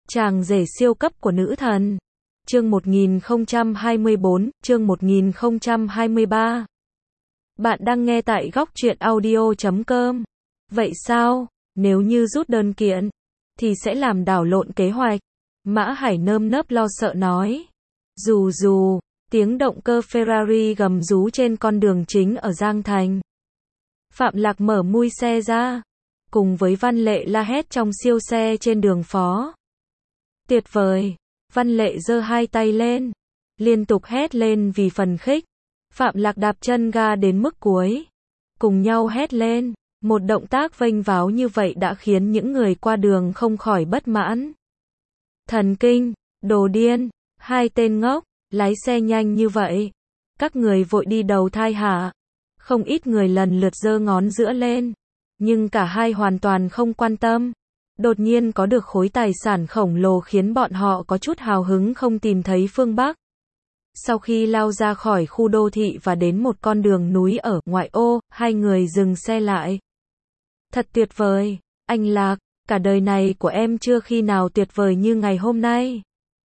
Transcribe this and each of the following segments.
Chàng rể siêu cấp của nữ thần. Chương 1024, chương 1023. Bạn đang nghe tại góc truyện audio.com. Vậy sao, nếu như rút đơn kiện, thì sẽ làm đảo lộn kế hoạch. Mã Hải nơm nớp lo sợ nói. Dù, tiếng động cơ Ferrari gầm rú trên con đường chính ở Giang Thành. Phạm Lạc mở mui xe ra, cùng với Văn Lệ la hét trong siêu xe trên đường phố. Tuyệt vời! Văn Lệ giơ hai tay lên, liên tục hét lên vì phấn khích. Phạm Lạc đạp chân ga đến mức cuối, cùng nhau hét lên. Một động tác vênh váo như vậy đã khiến những người qua đường không khỏi bất mãn. Thần kinh, đồ điên, hai tên ngốc, lái xe nhanh như vậy. Các người vội đi đầu thai hả? Không ít người lần lượt giơ ngón giữa lên, nhưng cả hai hoàn toàn không quan tâm. Đột nhiên có được khối tài sản khổng lồ khiến bọn họ có chút hào hứng không tìm thấy phương Bắc. Sau khi lao ra khỏi khu đô thị và đến một con đường núi ở ngoại ô, hai người dừng xe lại. Thật tuyệt vời, anh Lạc, cả đời này của em chưa khi nào tuyệt vời như ngày hôm nay.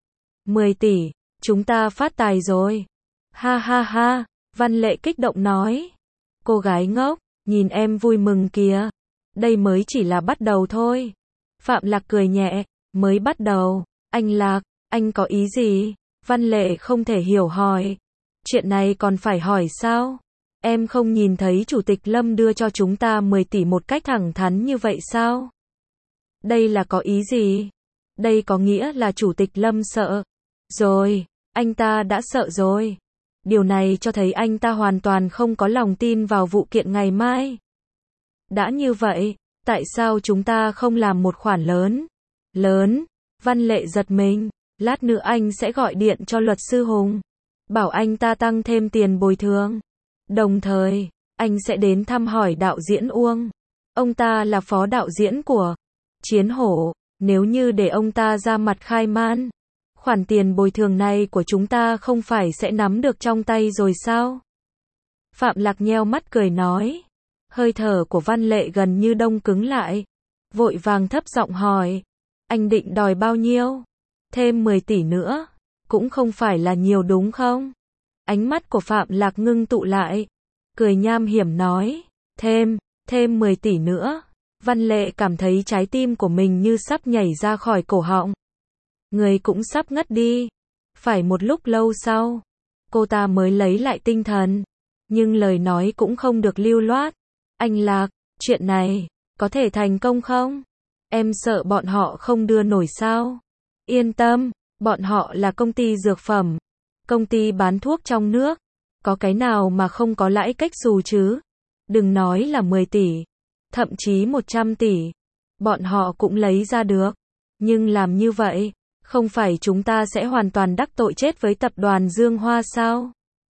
10 tỷ, chúng ta phát tài rồi. Ha ha ha, Văn Lệ kích động nói. Cô gái ngốc, nhìn em vui mừng kìa. Đây mới chỉ là bắt đầu thôi. Phạm Lạc cười nhẹ, mới bắt đầu. Anh Lạc, anh có ý gì? Văn Lệ không thể hiểu hỏi. Chuyện này còn phải hỏi sao? Em không nhìn thấy Chủ tịch Lâm đưa cho chúng ta 10 tỷ một cách thẳng thắn như vậy sao? Đây là có ý gì? Đây có nghĩa là Chủ tịch Lâm sợ. Rồi, anh ta đã sợ rồi. Điều này cho thấy anh ta hoàn toàn không có lòng tin vào vụ kiện ngày mai. Đã như vậy, tại sao chúng ta không làm một khoản lớn? Lớn? Văn Lệ giật mình. Lát nữa anh sẽ gọi điện cho luật sư Hùng, bảo anh ta tăng thêm tiền bồi thường. Đồng thời, anh sẽ đến thăm hỏi đạo diễn Uông. Ông ta là phó đạo diễn của Chiến Hổ. Nếu như để ông ta ra mặt khai man, khoản tiền bồi thường này của chúng ta không phải sẽ nắm được trong tay rồi sao? Phạm Lạc nheo mắt cười nói. Hơi thở của Văn Lệ gần như đông cứng lại. Vội vàng thấp giọng hỏi. Anh định đòi bao nhiêu? Thêm 10 tỷ nữa. Cũng không phải là nhiều đúng không? Ánh mắt của Phạm Lạc ngưng tụ lại. Cười nham hiểm nói. Thêm 10 tỷ nữa. Văn Lệ cảm thấy trái tim của mình như sắp nhảy ra khỏi cổ họng. Người cũng sắp ngất đi. Phải một lúc lâu sau, cô ta mới lấy lại tinh thần. Nhưng lời nói cũng không được lưu loát. Anh Lạc, chuyện này, có thể thành công không? Em sợ bọn họ không đưa nổi sao? Yên tâm, bọn họ là công ty dược phẩm, công ty bán thuốc trong nước. Có cái nào mà không có lãi cách xù chứ? Đừng nói là 10 tỷ, thậm chí 100 tỷ. Bọn họ cũng lấy ra được. Nhưng làm như vậy, không phải chúng ta sẽ hoàn toàn đắc tội chết với tập đoàn Dương Hoa sao?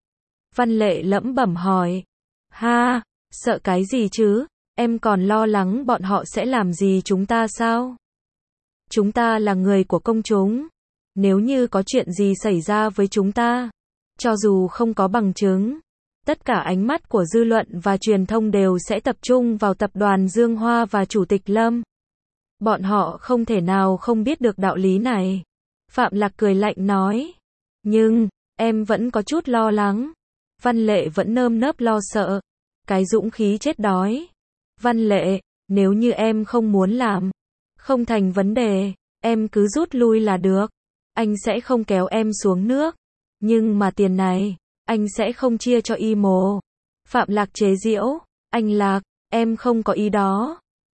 Văn Lệ lẩm bẩm hỏi. Ha, sợ cái gì chứ? Em còn lo lắng bọn họ sẽ làm gì chúng ta sao? Chúng ta là người của công chúng. Nếu như có chuyện gì xảy ra với chúng ta, cho dù không có bằng chứng, tất cả ánh mắt của dư luận và truyền thông đều sẽ tập trung vào tập đoàn Dương Hoa và Chủ tịch Lâm. Bọn họ không thể nào không biết được đạo lý này. Phạm Lạc cười lạnh nói. Nhưng, em vẫn có chút lo lắng. Văn Lệ vẫn nơm nớp lo sợ. Cái dũng khí chết đói. Văn Lệ, nếu như em không muốn làm, không thành vấn đề, em cứ rút lui là được. Anh sẽ không kéo em xuống nước. Nhưng mà tiền này, anh sẽ không chia cho y mồ. Phạm Lạc chế giễu. Anh Lạc, em không có ý đó.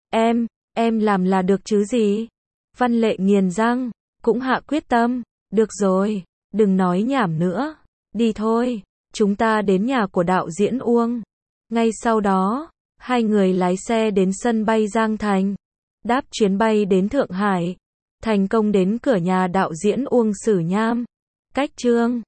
Em làm là được chứ gì? Văn Lệ nghiền răng, cũng hạ quyết tâm. Được rồi, đừng nói nhảm nữa. Đi thôi, chúng ta đến nhà của đạo diễn Uông. Ngay sau đó, hai người lái xe đến sân bay Giang Thành, đáp chuyến bay đến Thượng Hải, thành công đến cửa nhà đạo diễn Uông Sử Nham. Cách chương